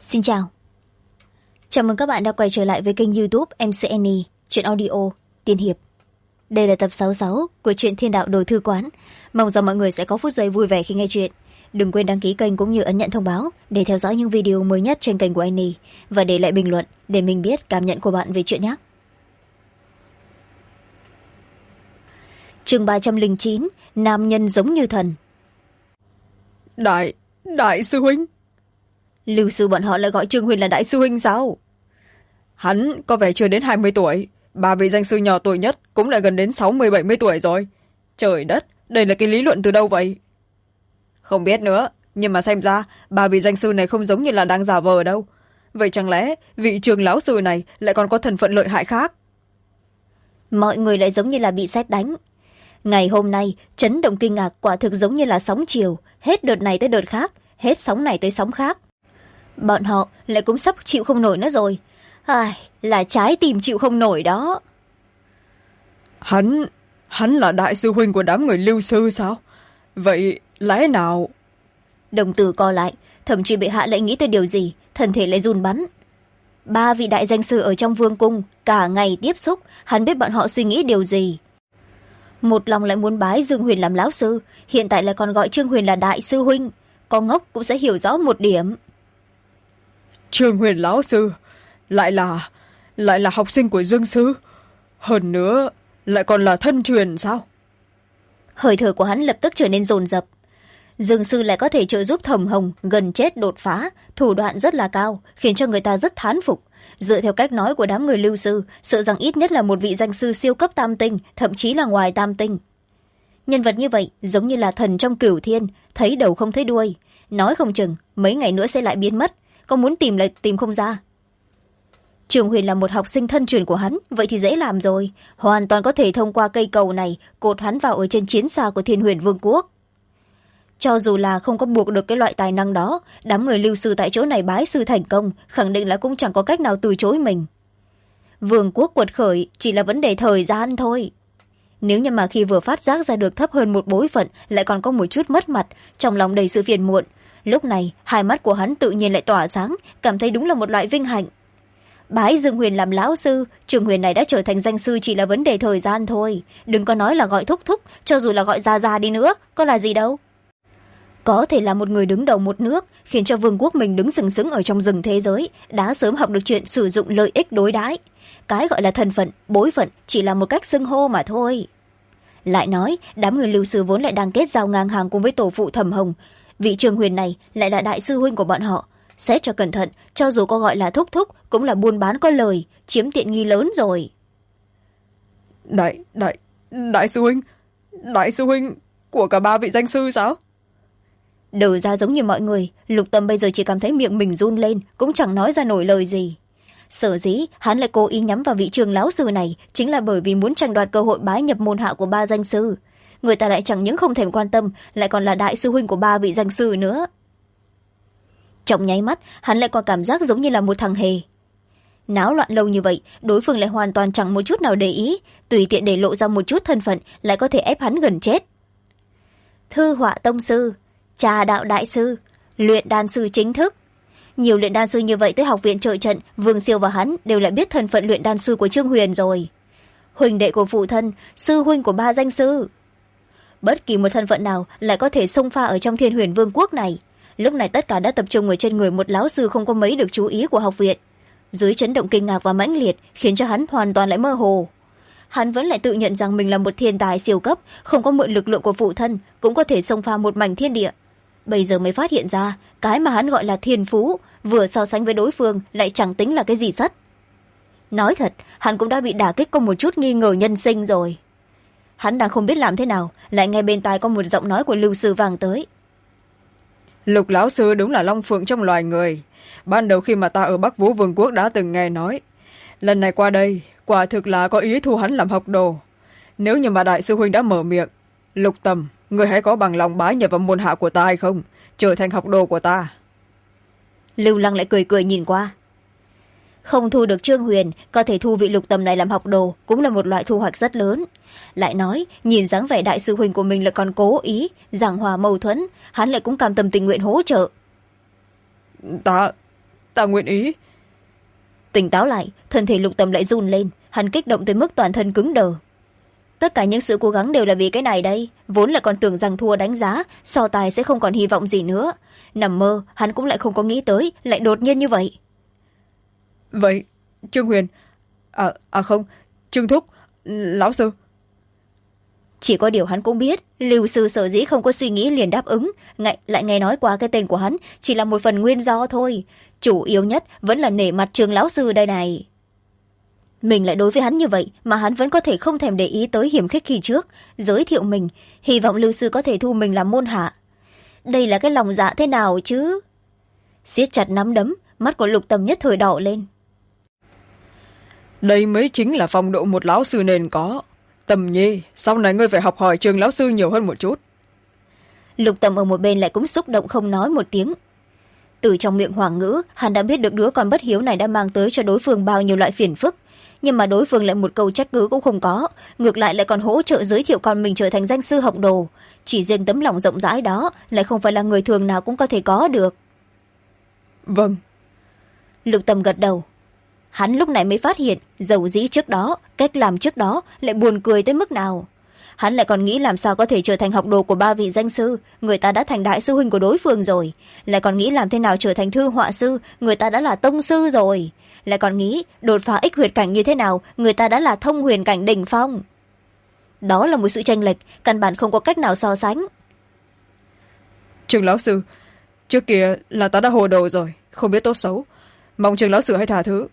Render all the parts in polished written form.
Xin chào. Chào mừng các bạn đã quay trở lại với kênh YouTube MCNE, truyện audio, tiên hiệp. Đây là tập 66 của truyện Thiên Đạo Đồ Thư Quán. Mong rằng mọi người sẽ có phút giây vui vẻ khi nghe chuyện. Đừng quên đăng ký kênh cũng như ấn nhận thông báo để theo dõi những video mới nhất trên kênh của Annie và để lại bình luận để mình biết cảm nhận của bạn về chuyện nhé. Chương 309, Nam nhân giống như thần. Đại sư huynh. Lưu sư bọn họ lại gọi Trương Huyền là đại sư huynh sao? Hắn có vẻ chưa đến 20 tuổi. Ba vị danh sư nhỏ tuổi nhất cũng lại gần đến 60-70 tuổi rồi. Trời đất, đây là cái lý luận từ đâu vậy? Không biết nữa, nhưng mà xem ra ba vị danh sư này không giống như là đang giả vờ đâu. Vậy chẳng lẽ vị trường lão sư này lại còn có thân phận lợi hại khác? Mọi người lại giống như là bị sét đánh. Ngày hôm nay chấn động kinh ngạc quả thực giống như là sóng chiều, hết đợt này tới đợt khác, hết sóng này tới sóng khác. Bọn họ lại cũng sắp chịu không nổi nữa rồi. Là trái tim chịu không nổi đó. Hắn là đại sư huynh của đám người Lưu sư sao? Vậy lẽ nào? Đồng tử co lại, thậm chí bị hạ lại nghĩ tới điều gì, thân thể lại run bắn. Ba vị đại danh sư ở trong vương cung cả ngày tiếp xúc, hắn biết bọn họ suy nghĩ điều gì. Một lòng lại muốn bái Dương Huyền làm lão sư, hiện tại lại còn gọi Trương Huyền là đại sư huynh. Con ngốc cũng sẽ hiểu rõ một điểm. Trương Huyền lão sư lại là học sinh của Dương sư, hơn nữa lại còn là thân truyền sao? Hơi thở của hắn lập tức trở nên dồn dập. Dương sư lại có thể trợ giúp Thẩm Hồng gần chết đột phá, thủ đoạn rất là cao, khiến cho người ta rất thán phục. Dựa theo cách nói của đám người Lưu sư, sợ rằng ít nhất là một vị danh sư siêu cấp tam tinh, thậm chí là ngoài tam tinh. Nhân vật như vậy giống như là thần trong cửu thiên, thấy đầu không thấy đuôi, nói không chừng mấy ngày nữa sẽ lại biến mất, có muốn tìm lại tìm không ra. Trường Huyền là một học sinh thân truyền của hắn, vậy thì dễ làm rồi, hoàn toàn có thể thông qua cây cầu này cột hắn vào ở trên chiến xa của Thiên Huyền Vương quốc. Cho dù là không có buộc được cái loại tài năng đó, đám người Lưu sư tại chỗ này bái sư thành công, khẳng định là cũng chẳng có cách nào từ chối mình. Vương quốc quật khởi chỉ là vấn đề thời gian thôi. Nếu như mà khi vừa phát giác ra được thấp hơn một bối phận lại còn có một chút mất mặt, trong lòng đầy sự phiền muộn, lúc này hai mắt của hắn tự nhiên lại tỏa sáng, cảm thấy đúng là một loại vinh hạnh. Bái Dương Huyền làm lão sư, Trường Huyền này đã trở thành danh sư chỉ là vấn đề thời gian thôi. Đừng có nói là gọi thúc thúc, cho dù là gọi gia đi nữa, có là gì đâu. Có thể là một người đứng đầu một nước, khiến cho vương quốc mình đứng sừng sững ở trong rừng thế giới, đã sớm học được chuyện sử dụng lợi ích đối đãi. Cái gọi là thân phận, bối phận chỉ là một cách xưng hô mà thôi. Lại nói, đám người Lưu sư vốn lại đang kết giao ngang hàng cùng với tổ phụ Thẩm Hồng. Vị Trường Huyền này lại là đại sư huynh của bọn họ. Xét cho cẩn thận, cho dù có gọi là thúc thúc, cũng là buôn bán có lời, chiếm tiện nghi lớn rồi. Đại sư huynh của cả ba vị danh sư sao? Đờ ra giống như mọi người, Lục Tâm bây giờ chỉ cảm thấy miệng mình run lên, cũng chẳng nói ra nổi lời gì. Sở dĩ hắn lại cố ý nhắm vào vị trường lão sư này chính là bởi vì muốn tranh đoạt cơ hội bái nhập môn hạ của ba danh sư. Người ta lại chẳng những không thèm quan tâm, lại còn là đại sư huynh của ba vị danh sư nữa. Trong nháy mắt, hắn lại có cảm giác giống như là một thằng hề. Náo loạn lâu như vậy, đối phương lại hoàn toàn chẳng một chút nào để ý, tùy tiện để lộ ra một chút thân phận lại có thể ép hắn gần chết. Thư họa tông sư, trà đạo đại sư, luyện đan sư chính thức. Nhiều luyện đan sư như vậy tới học viện trợ trận, Vương Siêu và hắn đều lại biết thân phận luyện đan sư của Trương Huyền rồi. Huỳnh đệ của phụ thân, sư huynh của ba danh sư. Bất kỳ một thân phận nào lại có thể xông pha ở trong Thiên Huyền Vương quốc này. Lúc này tất cả đã tập trung ở trên người một lão sư không có mấy được chú ý của học viện. Dưới chấn động kinh ngạc và mãnh liệt khiến cho hắn hoàn toàn lại mơ hồ. Hắn vẫn lại tự nhận rằng mình là một thiên tài siêu cấp, không có mượn lực lượng của phụ thân cũng có thể xông pha một mảnh thiên địa. Bây giờ mới phát hiện ra cái mà hắn gọi là thiên phú vừa so sánh với đối phương lại chẳng tính là cái gì sất. Nói thật, hắn cũng đã bị đả kích có một chút nghi ngờ nhân sinh rồi. Hắn đang không biết làm thế nào, lại nghe bên tai có một giọng nói của Lưu sư vang tới. Lục lão sư đúng là long phượng trong loài người. Ban đầu khi mà ta ở Bắc Vũ Vương quốc đã từng nghe nói, lần này qua đây quả thực là có ý thu hắn làm học đồ. Nếu như mà đại sư huynh đã mở miệng, Lục Tầm, người hãy có bằng lòng bái nhập vào môn hạ của ta hay không, trở thành học đồ của ta. Lưu Lăng lại cười cười nhìn qua. Không thu được Trương Huyền, có thể thu vị Lục Tầm này làm học đồ cũng là một loại thu hoạch rất lớn. Lại nói, nhìn dáng vẻ đại sư huynh của mình lại còn cố ý giảng hòa mâu thuẫn, hắn lại cũng cam tâm tình nguyện hỗ trợ. ta nguyện ý. Tỉnh táo lại, thân thể Lục Tầm lại run lên, hắn kích động tới mức toàn thân cứng đờ. Tất cả những sự cố gắng đều là vì cái này đây, vốn là còn tưởng rằng thua đánh giá, so tài sẽ không còn hy vọng gì nữa. Nằm mơ, hắn cũng lại không có nghĩ tới, lại đột nhiên như vậy. Vậy, Trương Huyền, không, Trương Thúc, lão sư. Chỉ có điều hắn cũng biết, Lưu sư sở dĩ không có suy nghĩ liền đáp ứng, lại nghe nói qua cái tên của hắn, chỉ là một phần nguyên do thôi. Chủ yếu nhất vẫn là nể mặt Trương lão sư đây này. Mình lại đối với hắn như vậy mà hắn vẫn có thể không thèm để ý tới hiểm khích khi trước, giới thiệu mình, hy vọng Lưu sư có thể thu mình làm môn hạ. Đây là cái lòng dạ thế nào chứ? Siết chặt nắm đấm, mắt của Lục Tầm nhất thời đỏ lên. Đây mới chính là phong độ một lão sư nên có. Tầm Nhi, sau này ngươi phải học hỏi Trương lão sư nhiều hơn một chút. Lục Tầm ở một bên lại cũng xúc động không nói một tiếng. Từ trong miệng Hoàng Ngữ, hắn đã biết được đứa con bất hiếu này đã mang tới cho đối phương bao nhiêu loại phiền phức, nhưng mà đối phương lại một câu trách cứ cũng không có, ngược lại lại còn hỗ trợ giới thiệu con mình trở thành danh sư học đồ. Chỉ riêng tấm lòng rộng rãi đó lại không phải là người thường nào cũng có thể có được. Vâng. Lục Tầm gật đầu. Hắn lúc này mới phát hiện dầu dĩ trước đó, cách làm trước đó lại buồn cười tới mức nào. Hắn lại còn nghĩ làm sao có thể trở thành học đồ của ba vị danh sư, người ta đã thành đại sư huynh của đối phương rồi. Lại còn nghĩ làm thế nào trở thành thư họa sư, người ta đã là tông sư rồi. Lại còn nghĩ đột phá ích huyệt cảnh như thế nào, người ta đã là thông huyền cảnh đỉnh phong. Đó là một sự chênh lệch, căn bản không có cách nào so sánh. Trương lão sư, trước kia là ta đã hồ đồ rồi, không biết tốt xấu. Mong Trương lão sư hãy tha thứ.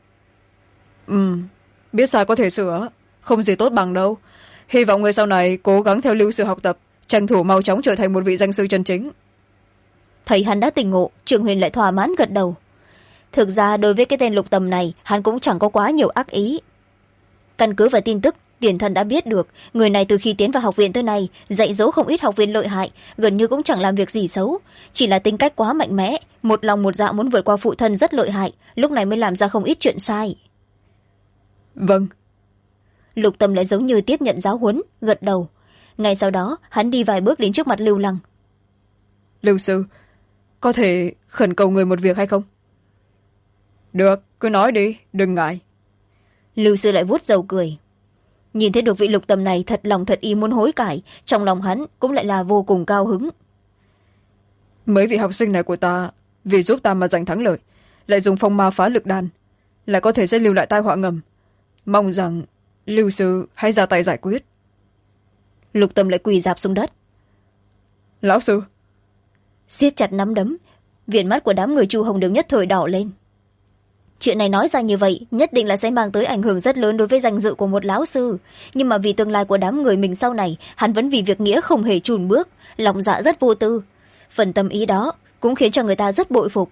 Biết sai có thể sửa, không gì tốt bằng đâu. Hy vọng người sau này cố gắng theo Lưu sư học tập, tranh thủ mau chóng trở thành một vị danh sư chân chính. Thấy hắn đã tỉnh ngộ, Trương Huyền lại thỏa mãn gật đầu. Thực ra đối với cái tên Lục Tầm này, hắn cũng chẳng có quá nhiều ác ý. Căn cứ vào tin tức tiền thân đã biết được, người này từ khi tiến vào học viện tới nay dạy dỗ không ít học viên lợi hại, gần như cũng chẳng làm việc gì xấu, chỉ là tính cách quá mạnh mẽ, một lòng một dạ muốn vượt qua phụ thân rất lợi hại, lúc này mới làm ra không ít chuyện sai. Vâng. Lục Tầm lại giống như tiếp nhận giáo huấn, gật đầu. Ngay sau đó hắn đi vài bước đến trước mặt Lưu Lăng. Lưu sư, có thể khẩn cầu người một việc hay không? Được, cứ nói đi, đừng ngại. Lưu sư lại vuốt râu cười. Nhìn thấy được vị Lục Tầm này thật lòng thật ý muốn hối cải, trong lòng hắn cũng lại là vô cùng cao hứng. Mấy vị học sinh này của ta vì giúp ta mà giành thắng lợi, lại dùng phong ma phá lực đan, lại có thể sẽ lưu lại tai họa ngầm. Mong rằng Lưu sư hãy ra tay giải quyết. Lục Tầm lại quỳ rạp xuống đất. Lão sư. Siết chặt nắm đấm, viền mắt của đám người Chu Hồng đều nhất thời đỏ lên. Chuyện này nói ra như vậy nhất định là sẽ mang tới ảnh hưởng rất lớn đối với danh dự của một lão sư, nhưng mà vì tương lai của đám người mình sau này, hắn vẫn vì việc nghĩa không hề chùn bước, lòng dạ rất vô tư. Phần tâm ý đó cũng khiến cho người ta rất bội phục.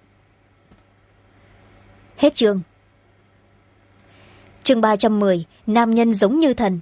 Hết chương. Chương 310, nam nhân giống như thần.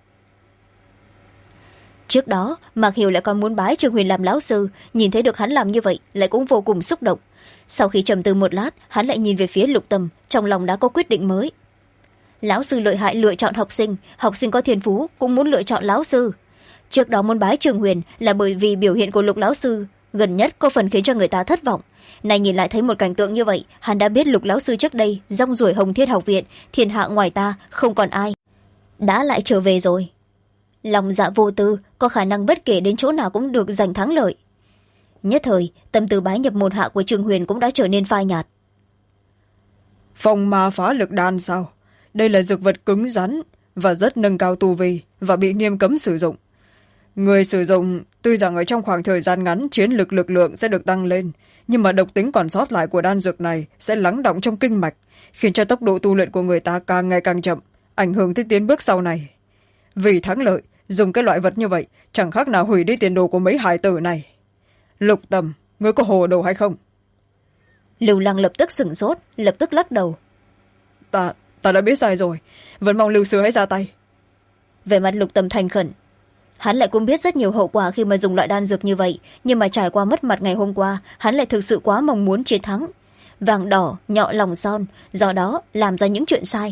Trước đó Mạc Hiểu lại còn muốn bái Trương Huyền làm lão sư, nhìn thấy được hắn làm như vậy lại cũng vô cùng xúc động. Sau khi trầm tư một lát, hắn lại nhìn về phía Lục Tầm, trong lòng đã có quyết định mới. Lão sư lợi hại lựa chọn học sinh có thiên phú cũng muốn lựa chọn lão sư. Trước đó muốn bái Trương Huyền là bởi vì biểu hiện của Lục lão sư gần nhất có phần khiến cho người ta thất vọng. Này nhìn lại thấy một cảnh tượng như vậy, hắn đã biết Lục lão sư trước đây rong ruổi Hồng Thiết học viện, thiên hạ ngoài ta không còn ai, đã lại trở về rồi. Lòng dạ vô tư, có khả năng bất kể đến chỗ nào cũng được giành thắng lợi. Nhất thời tâm tư bái nhập môn hạ của Trương Huyền cũng đã trở nên phai nhạt. Phong ma phá lực đan sao? Đây là dược vật cứng rắn và rất nâng cao tu vi và bị nghiêm cấm sử dụng. Người sử dụng tuy rằng ở trong khoảng thời gian ngắn chiến lực lượng sẽ được tăng lên, nhưng mà độc tính còn sót lại của đan dược này sẽ lắng đọng trong kinh mạch, khiến cho tốc độ tu luyện của người ta càng ngày càng chậm, ảnh hưởng tới tiến bước sau này. Vì thắng lợi, dùng cái loại vật như vậy chẳng khác nào hủy đi tiền đồ của mấy hài tử này. Lục Tầm, ngươi có hồ đồ hay không? Lưu Lăng lập tức sửng sốt, lập tức lắc đầu. Ta đã biết sai rồi, vẫn mong Lưu sư hãy ra tay. Về mặt Lục Tầm thành khẩn. Hắn lại cũng biết rất nhiều hậu quả khi mà dùng loại đan dược như vậy, nhưng mà trải qua mất mặt ngày hôm qua, hắn lại thực sự quá mong muốn chiến thắng. Vàng đỏ nhọ lòng son, do đó làm ra những chuyện sai.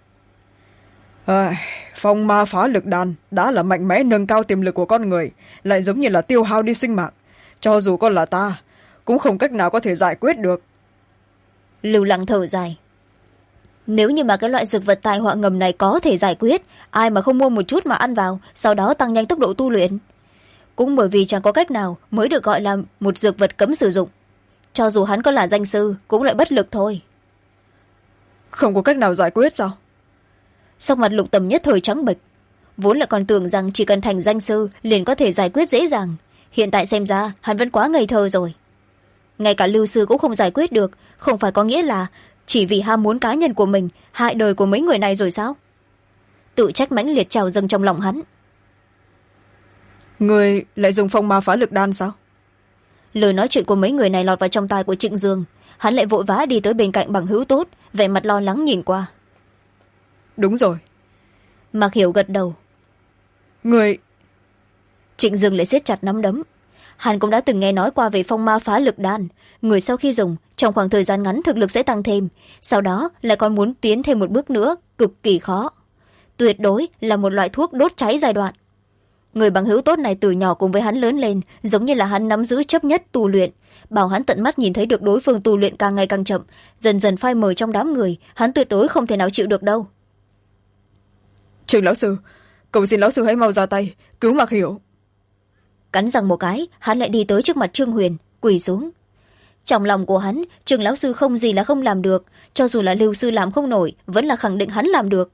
Phong ma phá lực đan đã là mạnh mẽ nâng cao tiềm lực của con người, lại giống như là tiêu hao đi sinh mạng. Cho dù con là ta, cũng không cách nào có thể giải quyết được. Lưu Lăng thở dài. Nếu như mà cái loại dược vật tai họa ngầm này có thể giải quyết, ai mà không mua một chút mà ăn vào, sau đó tăng nhanh tốc độ tu luyện. Cũng bởi vì chẳng có cách nào mới được gọi là một dược vật cấm sử dụng. Cho dù hắn có là danh sư cũng lại bất lực thôi. Không có cách nào giải quyết sao? Sắc mặt Lục Tầm nhất thời trắng bệch. Vốn là còn tưởng rằng chỉ cần thành danh sư liền có thể giải quyết dễ dàng. Hiện tại xem ra hắn vẫn quá ngây thơ rồi. Ngay cả Lưu sư cũng không giải quyết được, không phải có nghĩa là chỉ vì ham muốn cá nhân của mình hại đời của mấy người này rồi sao? Tự trách mãnh liệt trào dâng trong lòng hắn. Người lại dùng phong ma phá lực đan sao? Lời nói chuyện của mấy người này lọt vào trong tai của Trịnh Dương. Hắn lại vội vã đi tới bên cạnh bằng hữu tốt, vẻ mặt lo lắng nhìn qua. Đúng rồi. Mạc Hiểu gật đầu. Người... Trịnh Dương lại siết chặt nắm đấm. Hắn cũng đã từng nghe nói qua về phong ma phá lực đan. Người sau khi dùng, trong khoảng thời gian ngắn thực lực sẽ tăng thêm, sau đó lại còn muốn tiến thêm một bước nữa, cực kỳ khó. Tuyệt đối là một loại thuốc đốt cháy giai đoạn. Người bằng hữu tốt này từ nhỏ cùng với hắn lớn lên, giống như là hắn nắm giữ chấp nhất tu luyện, bảo hắn tận mắt nhìn thấy được đối phương tu luyện càng ngày càng chậm, dần dần phai mờ trong đám người, hắn tuyệt đối không thể nào chịu được đâu. Trương lão sư, cầu xin lão sư hãy mau ra tay cứu Mạc Hiểu. Cắn răng một cái, hắn lại đi tới trước mặt Trương Huyền, quỳ xuống. Trong lòng của hắn, Trương lão sư không gì là không làm được, cho dù là Lưu sư làm không nổi, vẫn là khẳng định hắn làm được.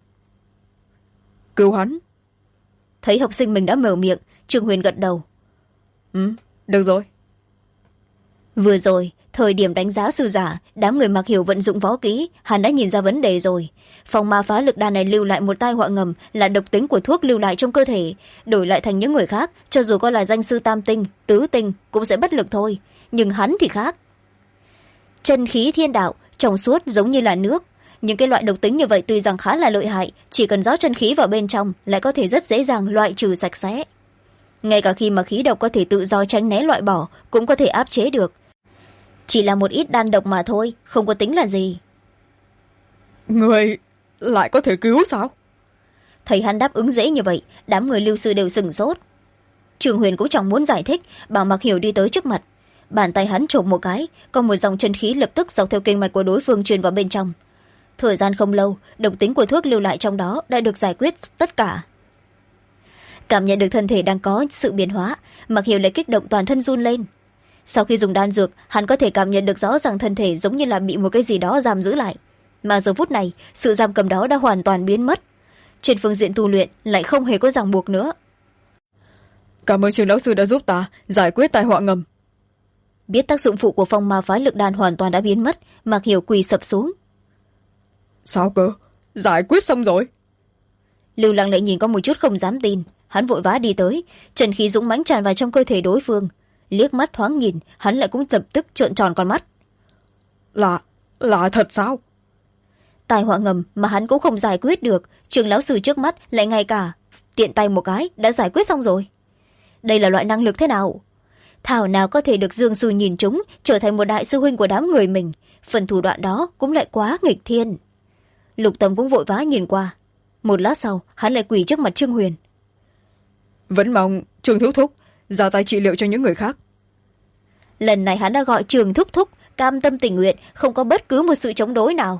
Cứu hắn. Thấy học sinh mình đã mở miệng, Trương Huyền gật đầu. Được rồi. Vừa rồi, thời điểm đánh giá sư giả, đám người Mạc Hiểu vận dụng võ kỹ, hắn đã nhìn ra vấn đề rồi. Phong ma phá lực đan này lưu lại một tai họa ngầm là độc tính của thuốc lưu lại trong cơ thể, đổi lại thành những người khác, cho dù có là danh sư tam tinh, tứ tinh cũng sẽ bất lực thôi, nhưng hắn thì khác. Chân khí thiên đạo, trong suốt giống như là nước. Những cái loại độc tính như vậy tuy rằng khá là lợi hại, chỉ cần rót chân khí vào bên trong lại có thể rất dễ dàng loại trừ sạch sẽ. Ngay cả khi mà khí độc có thể tự do tránh né loại bỏ, cũng có thể áp chế được. Chỉ là một ít đan độc mà thôi, không có tính là gì. Người lại có thể cứu sao? Thấy hắn đáp ứng dễ như vậy, đám người Lưu sư đều sửng sốt. Trường Huyền cũng chẳng muốn giải thích, bảo Mạc Hiểu đi tới trước mặt. Bàn tay hắn chộp một cái, có một dòng chân khí lập tức dọc theo kinh mạch của đối phương truyền vào bên trong. Thời gian không lâu, độc tính của thuốc lưu lại trong đó đã được giải quyết tất cả. Cảm nhận được thân thể đang có sự biến hóa, Mạc Hiểu lại kích động toàn thân run lên. Sau khi dùng đan dược, hắn có thể cảm nhận được rõ ràng thân thể giống như là bị một cái gì đó giam giữ lại. Mà giờ phút này, sự giam cầm đó đã hoàn toàn biến mất. Trên phương diện tu luyện lại không hề có ràng buộc nữa. Cảm ơn Trương lão sư đã giúp ta giải quyết tai họa ngầm. Biết tác dụng phụ của phong ma phá lực đan hoàn toàn đã biến mất, Mạc Hiểu quỳ sập xuống. Sao cơ? Giải quyết xong rồi? Lưu Lăng lại nhìn có một chút không dám tin. Hắn vội vã đi tới, trần khí dũng mãnh tràn vào trong cơ thể đối phương. Liếc mắt thoáng nhìn, hắn lại cũng lập tức trợn tròn con mắt. Là thật sao? Tai họa ngầm mà hắn cũng không giải quyết được, Trường lão sư trước mắt lại ngay cả tiện tay một cái đã giải quyết xong rồi. Đây là loại năng lực thế nào? Thảo nào có thể được Dương sư nhìn chúng, trở thành một đại sư huynh của đám người mình. Phần thủ đoạn đó cũng lại quá nghịch thiên. Lục Tâm cũng vội vã nhìn qua. Một lát sau, hắn lại quỳ trước mặt Trương Huyền. Vẫn mong Trương thúc thúc ra tay trị liệu cho những người khác. Lần này hắn đã gọi Trường thúc thúc, cam tâm tình nguyện, không có bất cứ một sự chống đối nào.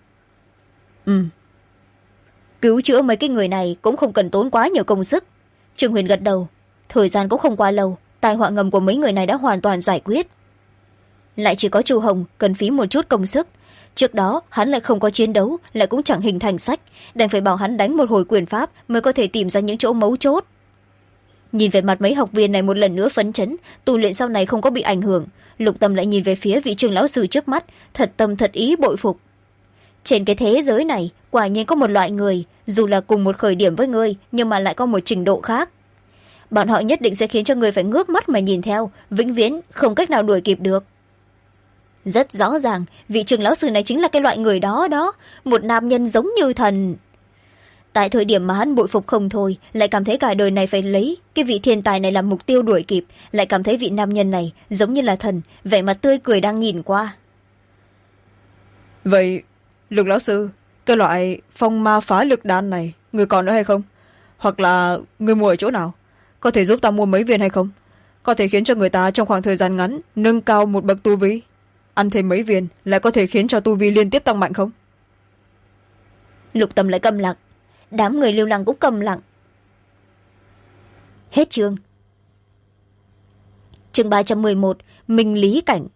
Cứu chữa mấy cái người này cũng không cần tốn quá nhiều công sức. Trương Huyền gật đầu. Thời gian cũng không quá lâu, tai họa ngầm của mấy người này đã hoàn toàn giải quyết. Lại chỉ có Chu Hồng cần phí một chút công sức. Trước đó hắn lại không có chiến đấu, lại cũng chẳng hình thành sách, đành phải bảo hắn đánh một hồi quyền pháp mới có thể tìm ra những chỗ mấu chốt. Nhìn về mặt mấy học viên này một lần nữa phấn chấn, tu luyện sau này không có bị ảnh hưởng, Lục Tâm lại nhìn về phía vị Trường lão sư trước mắt, thật tâm thật ý bội phục. Trên cái thế giới này, quả nhiên có một loại người, dù là cùng một khởi điểm với ngươi, nhưng mà lại có một trình độ khác. Bọn họ nhất định sẽ khiến cho người phải ngước mắt mà nhìn theo, vĩnh viễn không cách nào đuổi kịp được. Rất rõ ràng, vị Trường lão sư này chính là cái loại người đó đó, một nam nhân giống như thần. Tại thời điểm mà hắn bội phục không thôi, lại cảm thấy cả đời này phải lấy cái vị thiên tài này làm mục tiêu đuổi kịp, lại cảm thấy vị nam nhân này giống như là thần, vẻ mặt tươi cười đang nhìn qua. Vậy, Lục lão sư, cái loại phong ma phá lực đan này, người còn nữa hay không? Hoặc là người mua ở chỗ nào? Có thể giúp ta mua mấy viên hay không? Có thể khiến cho người ta trong khoảng thời gian ngắn nâng cao một bậc tu vi. ăn thêm mấy viên lại có thể khiến cho tu vi liên tiếp tăng mạnh không? Lục Tâm lại câm lặng, đám người Lưu Lăng cũng câm lặng. Hết chương. Chương 311, Minh Lý Cảnh.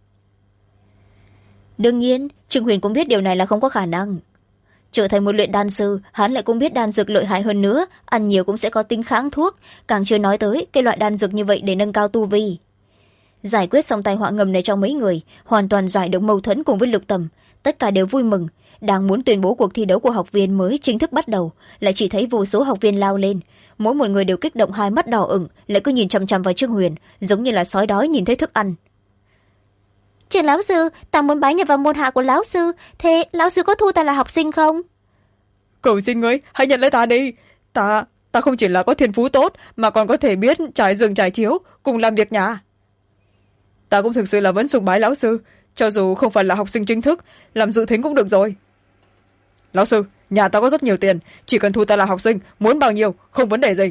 Đương nhiên Trương Huyền cũng biết điều này là không có khả năng. Trở thành một luyện đan sư, hắn lại cũng biết đan dược lợi hại hơn nữa, ăn nhiều cũng sẽ có tính kháng thuốc, càng chưa nói tới cái loại đan dược như vậy để nâng cao tu vi. Giải quyết xong tai họa ngầm này cho mấy người, hoàn toàn giải được mâu thuẫn cùng với Lục Tầm, tất cả đều vui mừng, đang muốn tuyên bố cuộc thi đấu của học viên mới chính thức bắt đầu, lại chỉ thấy vô số học viên lao lên, mỗi một người đều kích động hai mắt đỏ ửng, lại cứ nhìn chằm chằm vào Trương Huyền, giống như là sói đói nhìn thấy thức ăn. Trương lão sư, ta muốn bái nhập vào môn hạ của lão sư, thế lão sư có thu ta là học sinh không? Cầu xin ngươi hãy nhận lấy ta đi. Ta không chỉ là có thiên phú tốt, mà còn có thể biết trải giường trải chiếu, cùng làm việc nhà. Ta cũng thực sự là vẫn sùng bái lão sư, cho dù không phải là học sinh chính thức, làm dự thính cũng được rồi. Lão sư, nhà ta có rất nhiều tiền, chỉ cần thu ta là học sinh, muốn bao nhiêu không vấn đề gì.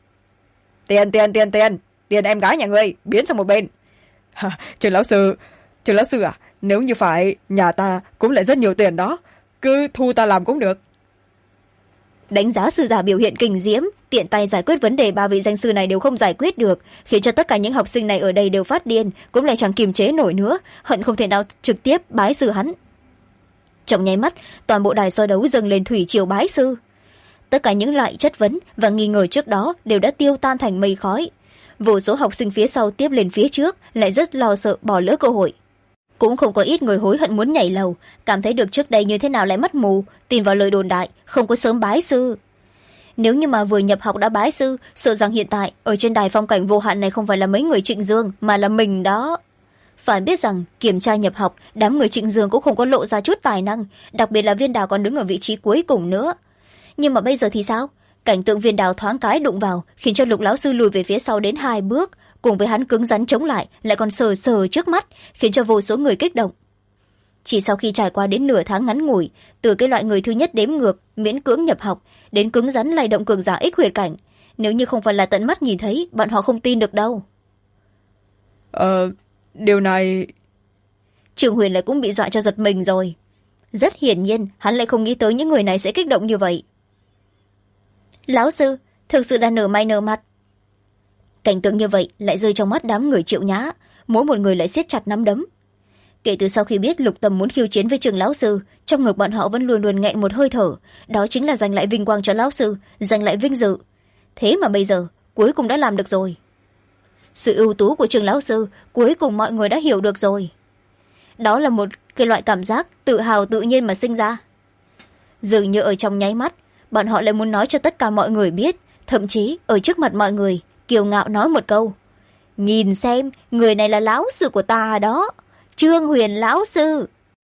Tiền em gái nhà ngươi biến sang một bên. Trường lão sư à, nếu như phải, nhà ta cũng lại rất nhiều tiền đó, cứ thu ta làm cũng được. Đánh giá sư giả biểu hiện kinh diễm, tiện tay giải quyết vấn đề ba vị danh sư này đều không giải quyết được, khiến cho tất cả những học sinh này ở đây đều phát điên, cũng lại chẳng kiềm chế nổi nữa, hận không thể nào trực tiếp bái sư hắn. Trong nháy mắt, toàn bộ đài so đấu dâng lên thủy triều bái sư. Tất cả những loại chất vấn và nghi ngờ trước đó đều đã tiêu tan thành mây khói. Vô số học sinh phía sau tiếp lên phía trước lại rất lo sợ bỏ lỡ cơ hội. Cũng không có ít người hối hận muốn nhảy lầu, cảm thấy được trước đây như thế nào lại mất mù, tin vào lời đồn đại, không có sớm bái sư. Nếu như mà vừa nhập học đã bái sư, sợ rằng hiện tại ở trên đài phong cảnh vô hạn này không phải là mấy người Trịnh Dương, mà là mình đó. Phải biết rằng kiểm tra nhập học, đám người Trịnh Dương cũng không có lộ ra chút tài năng, đặc biệt là Viên Đào còn đứng ở vị trí cuối cùng nữa. Nhưng mà bây giờ thì sao? Cảnh tượng Viên Đào thoáng cái đụng vào, khiến cho Lục lão sư lùi về phía sau đến 2 bước, cùng với hắn cứng rắn chống lại, lại còn sờ sờ trước mắt, khiến cho vô số người kích động. Chỉ sau khi trải qua đến nửa tháng ngắn ngủi, từ cái loại người thứ nhất đếm ngược miễn cưỡng nhập học đến cứng rắn lay động cường giả ích huyệt cảnh, nếu như không phải là tận mắt nhìn thấy, bọn họ không tin được đâu. Điều này... Trường Huyền lại cũng bị dọa cho giật mình rồi. Rất hiển nhiên hắn lại không nghĩ tới những người này sẽ kích động như vậy. Lão sư, thực sự là nở mày nở mặt. Cảnh tượng như vậy lại rơi trong mắt đám người Triệu Nhã, mỗi một người lại siết chặt nắm đấm. Kể từ sau khi biết Lục Tầm muốn khiêu chiến với Trường lão sư, trong ngực bọn họ vẫn luôn luôn nghẹn một hơi thở, đó chính là giành lại vinh quang cho lão sư, giành lại vinh dự. Thế mà bây giờ cuối cùng đã làm được rồi. Sự ưu tú của Trường lão sư cuối cùng mọi người đã hiểu được rồi. Đó là một cái loại cảm giác tự hào tự nhiên mà sinh ra. Dường như ở trong nháy mắt, bọn họ lại muốn nói cho tất cả mọi người biết, thậm chí ở trước mặt mọi người kiêu ngạo nói một câu: nhìn xem, người này là lão sư của ta đó, Trương Huyền lão sư.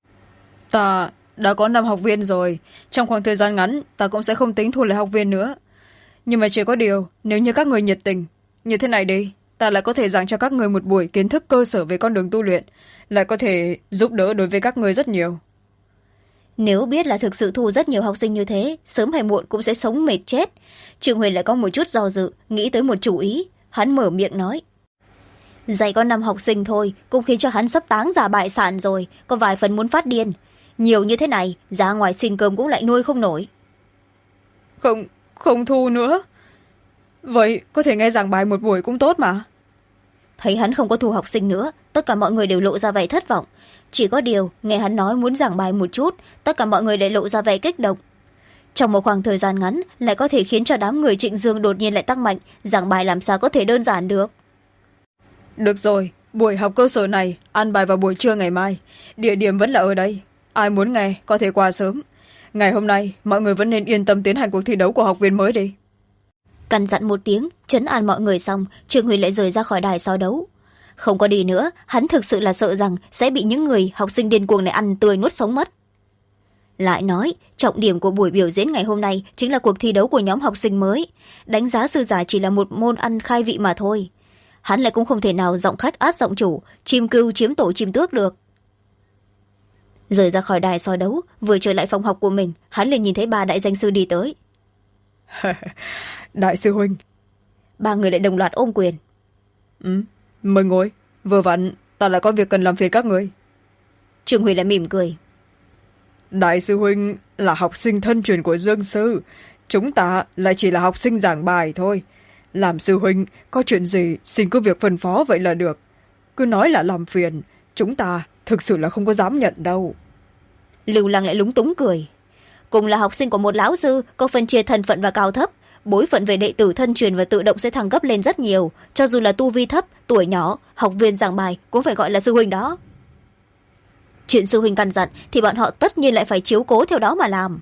Ta đã có 5 học viên rồi, trong khoảng thời gian ngắn ta cũng sẽ không tính thu lại học viên nữa. Nhưng mà chỉ có điều, nếu như các người nhiệt tình như thế này đi, ta lại có thể giảng cho các người một buổi kiến thức cơ sở về con đường tu luyện, lại có thể giúp đỡ đối với các người rất nhiều. Nếu biết là thực sự thu rất nhiều học sinh như thế, sớm hay muộn cũng sẽ sống mệt chết. Trương Huyền lại có một chút do dự, nghĩ tới một chủ ý. Hắn mở miệng nói: dạy có 5 học sinh thôi cũng khiến cho hắn sắp táng ra bại sản rồi, có vài phần muốn phát điên. Nhiều như thế này, ra ngoài xin cơm cũng lại nuôi không nổi. Không thu nữa. Vậy có thể nghe giảng bài một buổi cũng tốt mà. Thấy hắn không có thu học sinh nữa, tất cả mọi người đều lộ ra vẻ thất vọng. Chỉ có điều nghe hắn nói muốn giảng bài một chút, tất cả mọi người lại lộ ra vẻ kích động. Trong một khoảng thời gian ngắn lại có thể khiến cho đám người Trịnh Dương đột nhiên lại tăng mạnh, giảng bài làm sao có thể đơn giản được. Được rồi, buổi học cơ sở này ăn bài vào buổi trưa ngày mai, địa điểm vẫn là ở đây, ai muốn nghe có thể qua sớm. Ngày hôm nay mọi người vẫn nên yên tâm tiến hành cuộc thi đấu của học viên mới đi. Căn dặn một tiếng, trấn an mọi người xong, Trương Huyền lại rời ra khỏi đài so đấu. Không có đi nữa, hắn thực sự là sợ rằng sẽ bị những người học sinh điên cuồng này ăn tươi nuốt sống mất. Lại nói, trọng điểm của buổi biểu diễn ngày hôm nay chính là cuộc thi đấu của nhóm học sinh mới. Đánh giá sư giả chỉ là một môn ăn khai vị mà thôi. Hắn lại cũng không thể nào giọng khách át giọng chủ, chim cưu chiếm tổ chim tước được. Rời ra khỏi đài so đấu, vừa trở lại phòng học của mình, hắn liền nhìn thấy 3 đại danh sư đi tới. Đại sư huynh. 3 người lại đồng loạt ôm quyền. Mời ngồi, vừa vặn ta lại có việc cần làm phiền các người. Trương Huyền lại mỉm cười. Đại sư huynh là học sinh thân truyền của Dương sư, chúng ta lại chỉ là học sinh giảng bài thôi. Làm sư huynh có chuyện gì xin cứ việc phân phó vậy là được, cứ nói là làm phiền, chúng ta thực sự là không có dám nhận đâu. Lưu Lăng lại lúng túng cười. Cùng là học sinh của một lão sư, có phân chia thân phận và cao thấp, bối phận về đệ tử thân truyền và tự động sẽ thăng cấp lên rất nhiều. Cho dù là tu vi thấp, tuổi nhỏ, học viên giảng bài cũng phải gọi là sư huynh đó. Chuyện sư huynh căn dặn thì bọn họ tất nhiên lại phải chiếu cố theo đó mà làm.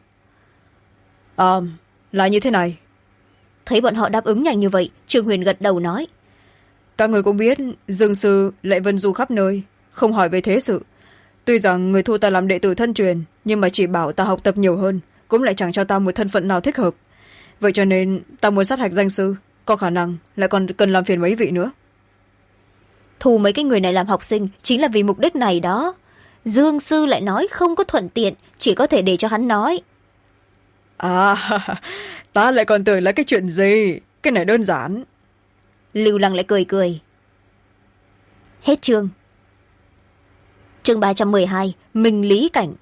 Là như thế này. Thấy bọn họ đáp ứng nhanh như vậy, Trương Huyền gật đầu nói. Các người cũng biết Dương sư lại vân du khắp nơi, không hỏi về thế sự. Tuy rằng người thu ta làm đệ tử thân truyền, nhưng mà chỉ bảo ta học tập nhiều hơn, cũng lại chẳng cho ta một thân phận nào thích hợp. Vậy cho nên ta muốn sát hạch danh sư, có khả năng lại còn cần làm phiền mấy vị nữa. Thu mấy cái người này làm học sinh chính là vì mục đích này đó. Dương sư lại nói không có thuận tiện, chỉ có thể để cho hắn nói. Ta lại còn tưởng là cái chuyện gì, cái này đơn giản. Lưu Lăng lại cười cười. Hết chương. Chương 312, Minh Lý Cảnh.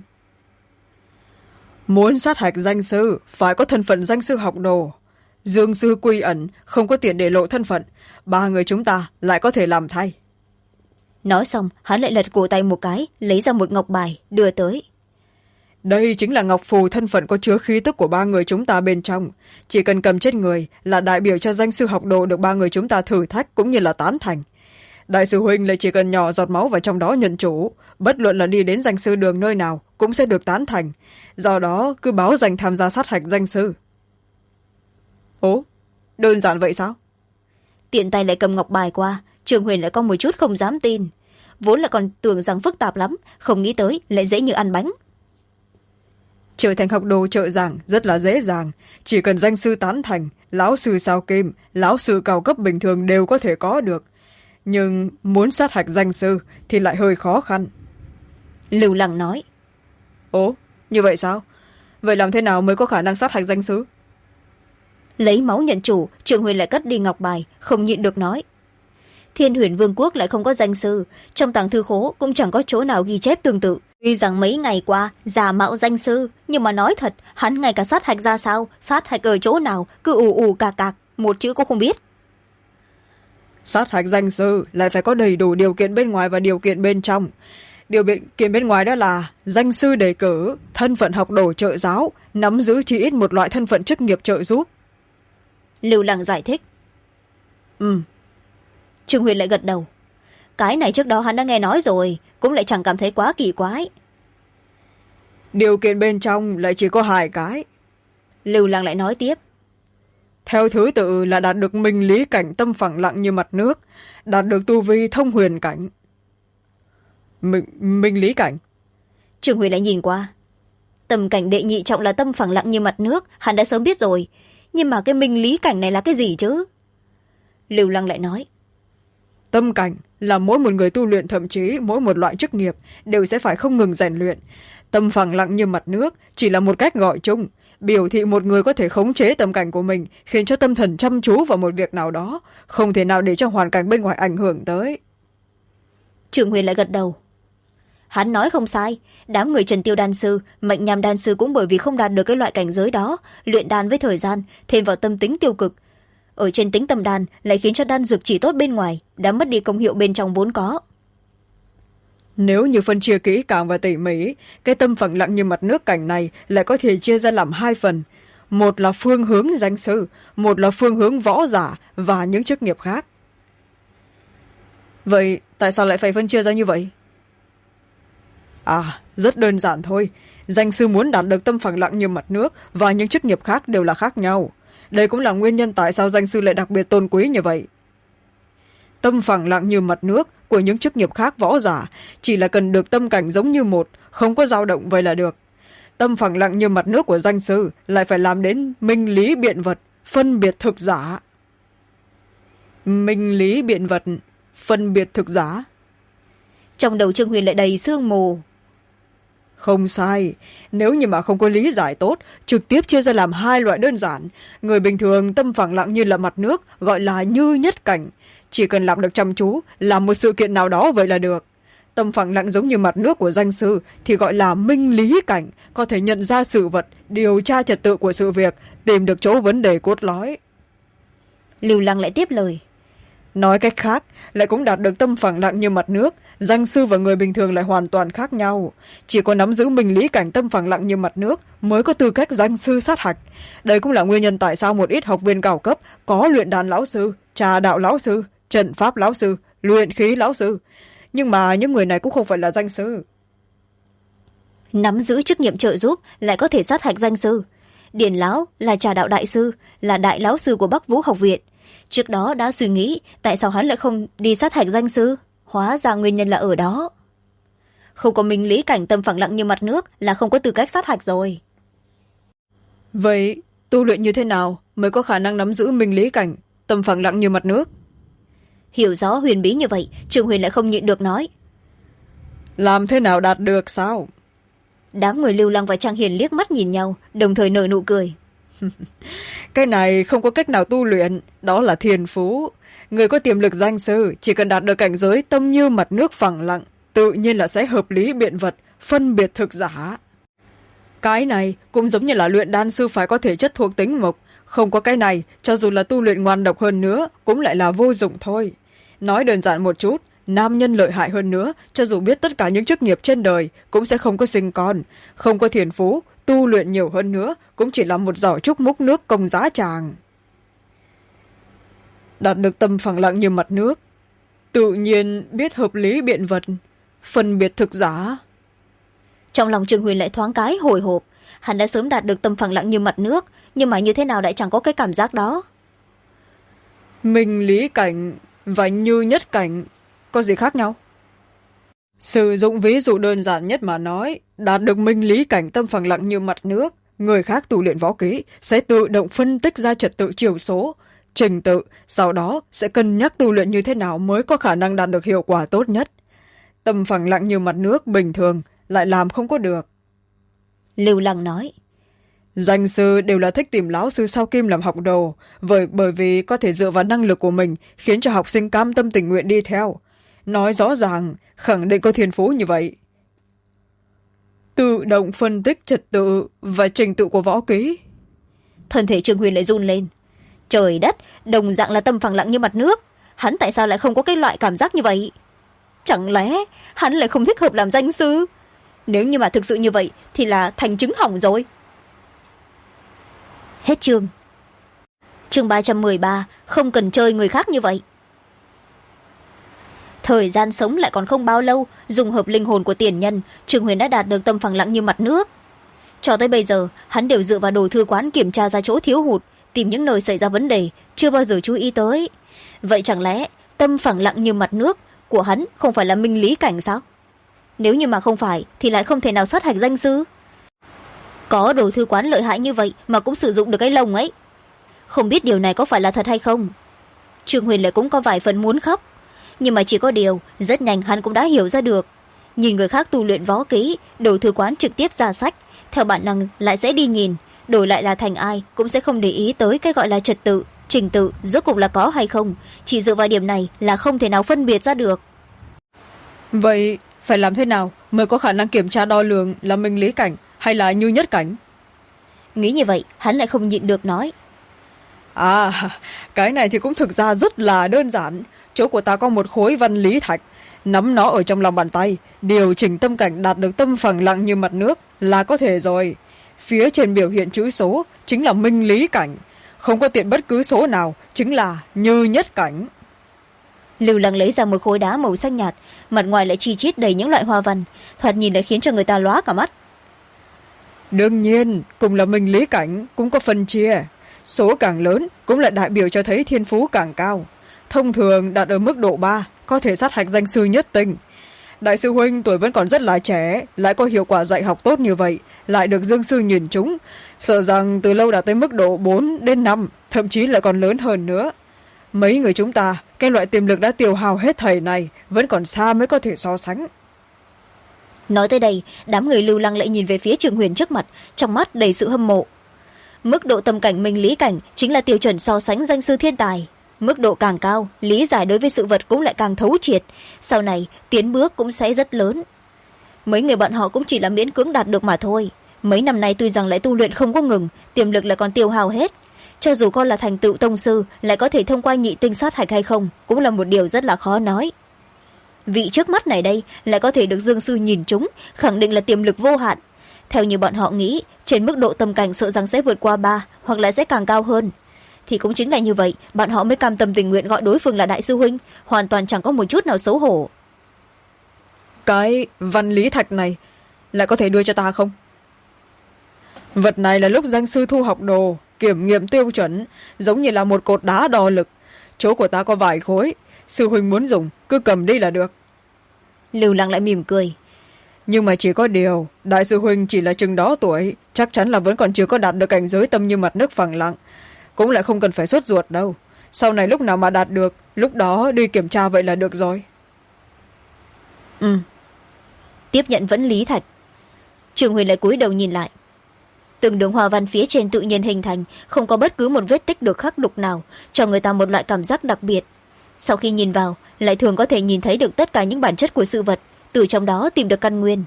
Muốn sát hạch danh sư phải có thân phận danh sư học đồ. Dương sư quy ẩn, không có tiền để lộ thân phận, ba người chúng ta lại có thể làm thay. Nói xong hắn lại lật cổ tay một cái, lấy ra một ngọc bài đưa tới. Đây chính là ngọc phù thân phận có chứa khí tức của ba người chúng ta bên trong, chỉ cần cầm chết người là đại biểu cho danh sư học đồ được ba người chúng ta thử thách cũng như là tán thành. Đại sư huynh lại chỉ cần nhỏ giọt máu vào trong đó nhận chủ, bất luận là đi đến danh sư đường nơi nào cũng sẽ được tán thành, do đó cứ báo danh tham gia sát hạch danh sư. Ố, đơn giản vậy sao? Tiện tay lại cầm ngọc bài qua, Trương Huyền lại có một chút không dám tin, vốn là còn tưởng rằng phức tạp lắm, không nghĩ tới lại dễ như ăn bánh. Trở thành học đồ trợ giảng rất là dễ dàng, chỉ cần danh sư tán thành, lão sư sao kim, lão sư cao cấp bình thường đều có thể có được, nhưng muốn sát hạch danh sư thì lại hơi khó khăn. Lưu Lăng nói. Ố, như vậy sao? Vậy làm thế nào mới có khả năng sát hạch danh sư? Lấy máu nhận chủ, Trương Huyền lại cất đi ngọc bài, không nhịn được nói. Thiên Huyền Vương quốc lại không có danh sư, trong tàng thư khố cũng chẳng có chỗ nào ghi chép tương tự. Tuy rằng mấy ngày qua giả mạo danh sư, nhưng mà nói thật, hắn ngay cả sát hạch ra sao, sát hạch ở chỗ nào, cứ ù ù cà cạc, một chữ cũng không biết. Sát hạch danh sư lại phải có đầy đủ điều kiện bên ngoài và điều kiện bên trong. Điều kiện bên ngoài đó là danh sư đề cử, thân phận học đồ trợ giáo, nắm giữ chỉ ít một loại thân phận chức nghiệp trợ giúp. Lưu Lăng giải thích. Trương Huyền lại gật đầu. Cái này trước đó hắn đã nghe nói rồi, cũng lại chẳng cảm thấy quá kỳ quái. Điều kiện bên trong lại chỉ có 2 cái. Lưu Lăng lại nói tiếp. Theo thứ tự là đạt được minh lý cảnh tâm phẳng lặng như mặt nước, đạt được tu vi thông huyền cảnh. Minh lý cảnh? Trương Huyền lại nhìn qua. Tâm cảnh đệ nhị trọng là tâm phẳng lặng như mặt nước, hắn đã sớm biết rồi. Nhưng mà cái minh lý cảnh này là cái gì chứ? Lưu Lăng lại nói. Tâm cảnh là mỗi một người tu luyện, thậm chí mỗi một loại chức nghiệp đều sẽ phải không ngừng rèn luyện. Tâm phẳng lặng như mặt nước chỉ là một cách gọi chung, biểu thị một người có thể khống chế tâm cảnh của mình, khiến cho tâm thần chăm chú vào một việc nào đó, không thể nào để cho hoàn cảnh bên ngoài ảnh hưởng tới. Trương Huyền lại gật đầu. Hắn nói không sai, đám người Trần Tiêu đan sư, Mệnh Nham đan sư cũng bởi vì không đạt được cái loại cảnh giới đó, luyện đan với thời gian, thêm vào tâm tính tiêu cực. Ở trên tính tâm đan lại khiến cho đan dược chỉ tốt bên ngoài, đã mất đi công hiệu bên trong vốn có. Nếu như phân chia kỹ càng và tỉ mỉ, cái tâm phẳng lặng như mặt nước cảnh này lại có thể chia ra làm 2 phần. Một là phương hướng danh sư, một là phương hướng võ giả và những chức nghiệp khác. Vậy tại sao lại phải phân chia ra như vậy? Rất đơn giản thôi. Danh sư muốn đạt được tâm phẳng lặng như mặt nước và những chức nghiệp khác đều là khác nhau. Đây cũng là nguyên nhân tại sao danh sư lại đặc biệt tôn quý như vậy. Tâm phẳng lặng như mặt nước của những chức nghiệp khác võ giả chỉ là cần được tâm cảnh giống như một, không có dao động vậy là được. Tâm phẳng lặng như mặt nước của danh sư lại phải làm đến minh lý biện vật, phân biệt thực giả. Minh lý biện vật, phân biệt thực giả. Trong đầu Trương Huyền lại đầy sương mù. Không sai, nếu như mà không có lý giải tốt, trực tiếp chia ra làm 2 loại đơn giản. Người bình thường tâm phẳng lặng như là mặt nước, gọi là như nhất cảnh. Chỉ cần làm được chăm chú, làm một sự kiện nào đó vậy là được. tâm phẳng lặng giống như mặt nước của danh sư thì gọi là minh lý cảnh, có thể nhận ra sự vật, điều tra trật tự của sự việc, tìm được chỗ vấn đề cốt lõi. Lưu Lăng lại tiếp lời. Nói cách khác, lại cũng đạt được tâm phẳng lặng như mặt nước, danh sư và người bình thường lại hoàn toàn khác nhau. Chỉ có nắm giữ minh lý cảnh tâm phẳng lặng như mặt nước mới có tư cách danh sư sát hạch. Đây cũng là nguyên nhân tại sao một ít học viên cao cấp có luyện đàn lão sư, trà đạo lão sư, trận pháp lão sư, luyện khí lão sư. Nhưng mà những người này cũng không phải là danh sư. Nắm giữ chức nhiệm trợ giúp lại có thể sát hạch danh sư. Điền lão là trà đạo đại sư, là đại lão sư của Bắc Vũ học viện. Trước đó đã suy nghĩ tại sao hắn lại không đi sát hạch danh sư, hóa ra nguyên nhân là ở đó. Không có minh lý cảnh tâm phẳng lặng như mặt nước là không có tư cách sát hạch rồi. Vậy tu luyện như thế nào mới có khả năng nắm giữ minh lý cảnh tâm phẳng lặng như mặt nước? Hiểu rõ huyền bí như vậy, Trường Huyền lại không nhịn được nói. Làm thế nào đạt được sao? Đám người Lưu Lăng và Trang Hiền liếc mắt nhìn nhau, đồng thời nở nụ cười. Cái này không có cách nào tu luyện, đó là thiên phú. Người có tiềm lực danh sư chỉ cần đạt được cảnh giới tâm như mặt nước phẳng lặng, tự nhiên là sẽ hợp lý biện vật, phân biệt thực giả. Cái này cũng giống như là luyện đan sư phải có thể chất thuộc tính mộc. Không có cái này, cho dù là tu luyện ngoan độc hơn nữa, cũng lại là vô dụng thôi. Nói đơn giản một chút, nam nhân lợi hại hơn nữa, cho dù biết tất cả những chức nghiệp trên đời, cũng sẽ không có sinh con. Không có thiên phú, tu luyện nhiều hơn nữa, cũng chỉ là một giỏ trúc múc nước công giá tràng. Đạt được tâm phẳng lặng như mặt nước, tự nhiên biết hợp lý biện vật, phân biệt thực giả. Trong lòng Trường Huyền lại thoáng cái hồi hộp. Hắn đã sớm đạt được tâm phẳng lặng như mặt nước, nhưng mà như thế nào lại chẳng có cái cảm giác đó. Minh lý cảnh và như nhất cảnh có gì khác nhau? Sử dụng ví dụ đơn giản nhất mà nói, đạt được minh lý cảnh tâm phẳng lặng như mặt nước, người khác tu luyện võ kỹ sẽ tự động phân tích ra trật tự chiều số, trình tự, sau đó sẽ cân nhắc tu luyện như thế nào mới có khả năng đạt được hiệu quả tốt nhất. Tâm phẳng lặng như mặt nước bình thường lại làm không có được. Lưu Lăng nói. Danh sư đều là thích tìm lão sư sau kim làm học đồ, bởi vì có thể dựa vào năng lực của mình khiến cho học sinh cam tâm tình nguyện đi theo. Nói rõ ràng, khẳng định có thiên phú như vậy. Tự động phân tích trật tự và trình tự của võ kỹ. Thân thể Trường Huyền lại run lên. Trời đất, đồng dạng là tâm phẳng lặng như mặt nước. Hắn tại sao lại không có cái loại cảm giác như vậy? Chẳng lẽ hắn lại không thích hợp làm danh sư? Nếu như mà thực sự như vậy thì là thành trứng hỏng rồi. Hết chương. Chương 313, không cần chơi người khác như vậy. Thời gian sống lại còn không bao lâu, dùng hợp linh hồn của tiền nhân, Trường Huyền đã đạt được tâm phẳng lặng như mặt nước. Cho tới bây giờ, hắn đều dựa vào đồ thư quán kiểm tra ra chỗ thiếu hụt, tìm những nơi xảy ra vấn đề, chưa bao giờ chú ý tới. Vậy chẳng lẽ tâm phẳng lặng như mặt nước của hắn không phải là minh lý cảnh sao? Nếu như mà không phải thì lại không thể nào sát hạch danh sư. Có đồ thư quán lợi hại như vậy mà cũng sử dụng được cái lồng ấy. Không biết điều này có phải là thật hay không. Trường Huyền lại cũng có vài phần muốn khóc. Nhưng mà chỉ có điều, rất nhanh hắn cũng đã hiểu ra được. Nhìn người khác tu luyện võ kỹ, đồ thư quán trực tiếp ra sách, theo bản năng lại sẽ đi nhìn, đổi lại là thành ai cũng sẽ không để ý tới cái gọi là trật tự, trình tự rốt cuộc là có hay không. Chỉ dựa vào điểm này là không thể nào phân biệt ra được. Vậy phải làm thế nào mới có khả năng kiểm tra đo lường là minh lý cảnh hay là như nhất cảnh? Nghĩ như vậy, hắn lại không nhịn được nói. Cái này thì cũng thực ra rất là đơn giản. Chỗ của ta có một khối văn lý thạch, nắm nó ở trong lòng bàn tay, điều chỉnh tâm cảnh đạt được tâm phẳng lặng như mặt nước là có thể rồi. Phía trên biểu hiện chữ số chính là minh lý cảnh, không có tiện bất cứ số nào chính là như nhất cảnh. Lưu Lăng lấy ra một khối đá màu xanh nhạt, mặt ngoài lại chi chít đầy những loại hoa văn, thoạt nhìn lại khiến cho người ta lóa cả mắt. Đương nhiên, cùng là minh lý cảnh cũng có phân chia. Số càng lớn cũng là đại biểu cho thấy thiên phú càng cao. Thông thường đạt ở mức độ 3, có thể sát hạch danh sư nhất tinh. Đại sư huynh tuổi vẫn còn rất là trẻ, lại có hiệu quả dạy học tốt như vậy, lại được dương sư nhìn trúng, sợ rằng từ lâu đã tới mức độ 4 đến 5, thậm chí là còn lớn hơn nữa. Mấy người chúng ta, cái loại tiềm lực đã tiêu hao hết thầy này, vẫn còn xa mới có thể so sánh. Nói tới đây, đám người Lưu Lăng lại nhìn về phía Trường Huyền trước mặt, trong mắt đầy sự hâm mộ. Mức độ tâm cảnh minh lý cảnh chính là tiêu chuẩn so sánh danh sư thiên tài. mức độ càng cao, lý giải đối với sự vật cũng lại càng thấu triệt, sau này tiến bước cũng sẽ rất lớn. Mấy người bọn họ cũng chỉ là miễn cưỡng đạt được mà thôi. Mấy năm nay tuy rằng lại tu luyện không có ngừng, tiềm lực lại còn tiêu hao hết, cho dù con là thành tựu tông sư lại có thể thông qua nhị tinh sát hạch hay không cũng là một điều rất là khó nói. Vị trước mắt này đây lại có thể được Dương sư nhìn trúng, khẳng định là tiềm lực vô hạn. Theo như bọn họ nghĩ, trên mức độ tâm cảnh sợ rằng sẽ vượt qua 3 hoặc là sẽ càng cao hơn. Thì cũng chính là như vậy, bọn họ mới cam tâm tình nguyện gọi đối phương là đại sư huynh, hoàn toàn chẳng có một chút nào xấu hổ. Cái văn lý thạch này lại có thể đưa cho ta không? Vật này là lúc danh sư thu học đồ kiểm nghiệm tiêu chuẩn, giống như là một cột đá đo lực. Chỗ của ta có vài khối, sư huynh muốn dùng cứ cầm đi là được. Lưu Lăng lại mỉm cười. Nhưng mà chỉ có điều, đại sư huynh chỉ là chừng đó tuổi, chắc chắn là vẫn còn chưa có đạt được cảnh giới tâm như mặt nước phẳng lặng, cũng lại không cần phải sốt ruột đâu. Sau này lúc nào mà đạt được, lúc đó đi kiểm tra vậy là được rồi. Tiếp nhận vẫn lý thạch. Trường Huyền lại cúi đầu nhìn lại. Từng đường hoa văn phía trên tự nhiên hình thành, không có bất cứ một vết tích được khắc đục nào, cho người ta một loại cảm giác đặc biệt. Sau khi nhìn vào, lại thường có thể nhìn thấy được tất cả những bản chất của sự vật, từ trong đó tìm được căn nguyên.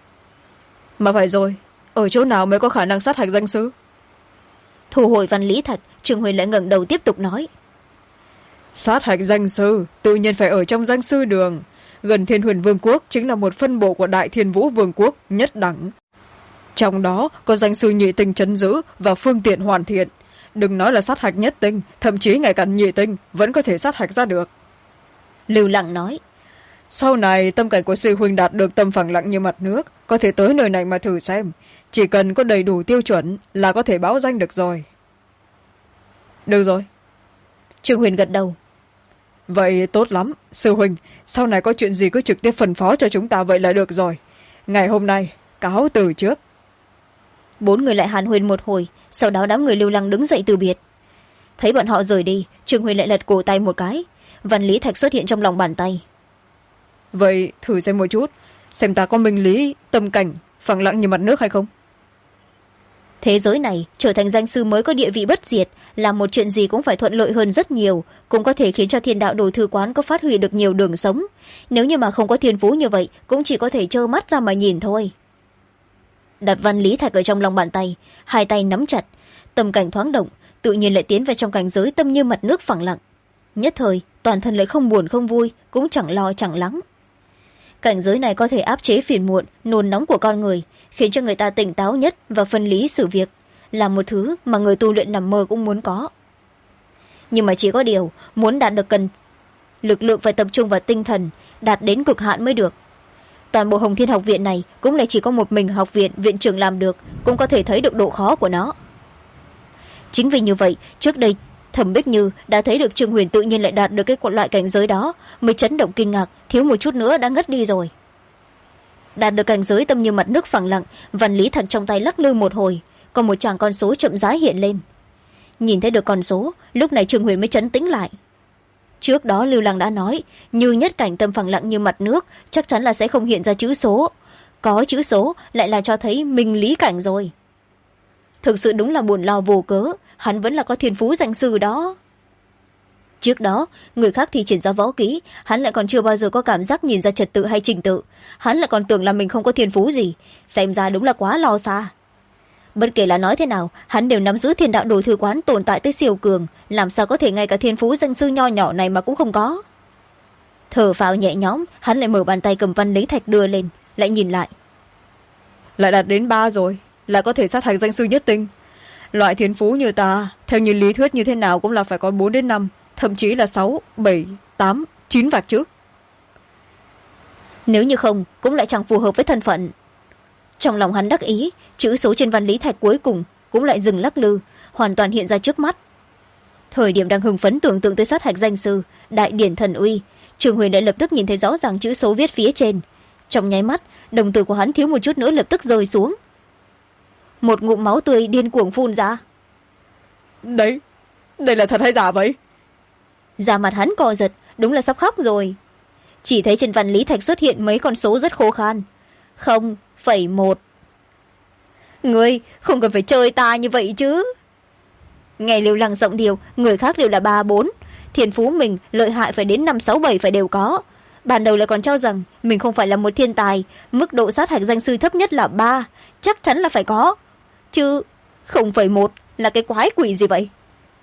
Mà phải rồi, ở chỗ nào mới có khả năng sát hạch danh sư? Thu hồi văn lý thạch, Trường Huyền lại ngẩng đầu tiếp tục nói. Sát hạch danh sư tự nhiên phải ở trong danh sư đường. Gần Thiên Huyền Vương quốc chính là một phân bộ của Đại Thiên Vũ Vương quốc nhất đẳng. Trong đó có danh sư nhị tinh trấn giữ và phương tiện hoàn thiện. Đừng nói là sát hạch nhất tinh, thậm chí ngay cả nhị tinh vẫn có thể sát hạch ra được. Lưu Lặng nói. Sau này tâm cảnh của sư huynh đạt được tâm phẳng lặng như mặt nước, có thể tới nơi này mà thử xem. Chỉ cần có đầy đủ tiêu chuẩn là có thể báo danh được rồi. Được rồi. Trương Huyền gật đầu. Vậy tốt lắm, sư huynh, sau này có chuyện gì cứ trực tiếp phân phó cho chúng ta vậy là được rồi. Ngày hôm nay, cáo từ trước. 4 người lại hàn huyên một hồi, sau đó đám người Lưu Lăng đứng dậy từ biệt. Thấy bọn họ rời đi, Trương Huyền lại lật cổ tay một cái, văn lý thạch xuất hiện trong lòng bàn tay. Vậy thử xem một chút, xem ta có minh lý, tâm cảnh, phẳng lặng như mặt nước hay không? Thế giới này trở thành danh sư mới có địa vị bất diệt, làm một chuyện gì cũng phải thuận lợi hơn rất nhiều, cũng có thể khiến cho Thiên Đạo Đồ Thư Quán có phát huy được nhiều đường sống. Nếu như mà không có thiên phú như vậy, cũng chỉ có thể trơ mắt ra mà nhìn thôi. Đặt văn lý thạch ở trong lòng bàn tay, hai tay nắm chặt, tâm cảnh thoáng động, tự nhiên lại tiến vào trong cảnh giới tâm như mặt nước phẳng lặng. Nhất thời toàn thân lại không buồn không vui, cũng chẳng lo chẳng lắng. Cảnh giới này có thể áp chế phiền muộn, nôn nóng của con người, khiến cho người ta tỉnh táo nhất và phân lý xử việc, là một thứ mà người tu luyện nằm mơ cũng muốn có. Nhưng mà chỉ có điều, muốn đạt được cần lực lượng phải tập trung vào tinh thần, đạt đến cực hạn mới được. Toàn bộ Hồng Thiên học viện này cũng lại chỉ có một mình học viện viện trưởng làm được, cũng có thể thấy được độ khó của nó. Chính vì như vậy, trước đây Thẩm Bích Như đã thấy được Trương Huyền tự nhiên lại đạt được cái loại cảnh giới đó, mới chấn động kinh ngạc, thiếu một chút nữa đã ngất đi rồi. Đạt được cảnh giới tâm như mặt nước phẳng lặng, văn lý thạch trong tay lắc lư một hồi, còn một tràng con số chậm rãi hiện lên. Nhìn thấy được con số, lúc này Trương Huyền mới trấn tĩnh lại. Trước đó Lưu Lăng đã nói, như nhất cảnh tâm phẳng lặng như mặt nước, chắc chắn là sẽ không hiện ra chữ số. Có chữ số lại là cho thấy minh lý cảnh rồi. Thực sự đúng là buồn lo vô cớ, hắn vẫn là có thiên phú danh sư đó. Trước đó, người khác thi triển ra võ kỹ, hắn lại còn chưa bao giờ có cảm giác nhìn ra trật tự hay trình tự. Hắn lại còn tưởng là mình không có thiên phú gì, xem ra đúng là quá lo xa. Bất kể là nói thế nào, hắn đều nắm giữ Thiên Đạo Đồ Thư Quán tồn tại tới siêu cường, làm sao có thể ngay cả thiên phú danh sư nho nhỏ này mà cũng không có. Thở phào nhẹ nhõm, hắn lại mở bàn tay cầm văn lý thạch đưa lên, lại nhìn lại. Lại đạt đến 3 rồi, lại có thể sát hạch danh sư nhất tinh. Loại thiên phú như ta, theo như lý thuyết như thế nào cũng là phải có 4 đến 5, thậm chí là 6, 7, 8, 9 vạch chứ. Nếu như không, cũng lại chẳng phù hợp với thân phận. Trong lòng hắn đắc ý, chữ số trên văn lý thạch cuối cùng cũng lại dừng lắc lư, hoàn toàn hiện ra trước mắt. Thời điểm đang hưng phấn tưởng tượng tới sát hạch danh sư, đại điển thần uy, Trường Huyền đã lập tức nhìn thấy rõ ràng chữ số viết phía trên. Trong nháy mắt, đồng tử của hắn thiếu một chút nữa lập tức rơi xuống. Một ngụm máu tươi điên cuồng phun ra. Đấy, đây là thật hay giả vậy? Da mặt hắn co giật, đúng là sắp khóc rồi. Chỉ thấy trên văn lý thạch xuất hiện mấy con số rất khô khan. 0,1. Ngươi không cần phải chơi ta như vậy chứ. Nghe Lưu Lăng giọng điều, người khác đều là 3, 4. thiên phú mình lợi hại phải đến 5, 6, 7 phải đều có. Ban đầu lại còn cho rằng mình không phải là một thiên tài, mức độ sát hạch danh sư thấp nhất là 3, chắc chắn là phải có. Chứ 0,1 là cái quái quỷ gì vậy?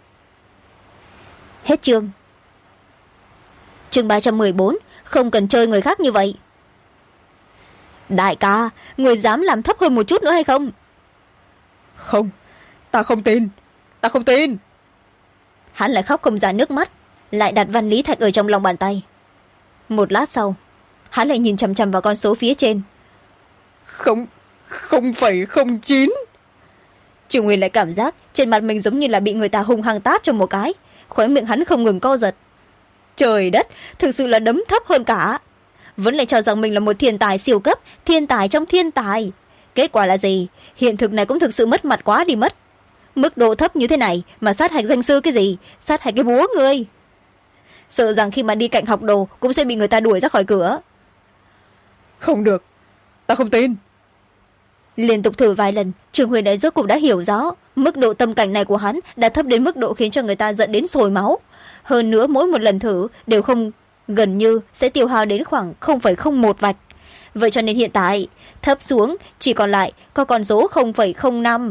Hết chương. Chương 314, không cần chơi người khác như vậy. Đại ca, người dám làm thấp hơn một chút nữa hay không? Không, ta không tin, ta không tin. Hắn lại khóc không ra nước mắt, lại đặt văn lý thạch ở trong lòng bàn tay. Một lát sau, hắn lại nhìn chằm chằm vào con số phía trên. 0,09. Trường Nguyên lại cảm giác trên mặt mình giống như là bị người ta hung hăng tát cho một cái, khóe miệng hắn không ngừng co giật. Trời đất, thực sự là đấm thấp hơn cả. Vẫn lại cho rằng mình là một thiên tài siêu cấp, thiên tài trong thiên tài. Kết quả là gì? Hiện thực này cũng thực sự mất mặt quá đi mất. Mức độ thấp như thế này mà sát hạch danh sư cái gì? Sát hạch cái búa ngươi. Sợ rằng khi mà đi cạnh học đồ cũng sẽ bị người ta đuổi ra khỏi cửa. Không được, ta không tin. Liên tục thử vài lần, Trường Huyền ấy rốt cuộc đã hiểu rõ mức độ tâm cảnh này của hắn đã thấp đến mức độ khiến cho người ta giận đến sôi máu. Hơn nữa mỗi một lần thử đều không gần như sẽ tiêu hao đến khoảng 0,01 vạch. Vậy cho nên hiện tại thấp xuống chỉ còn lại có con số 0,05.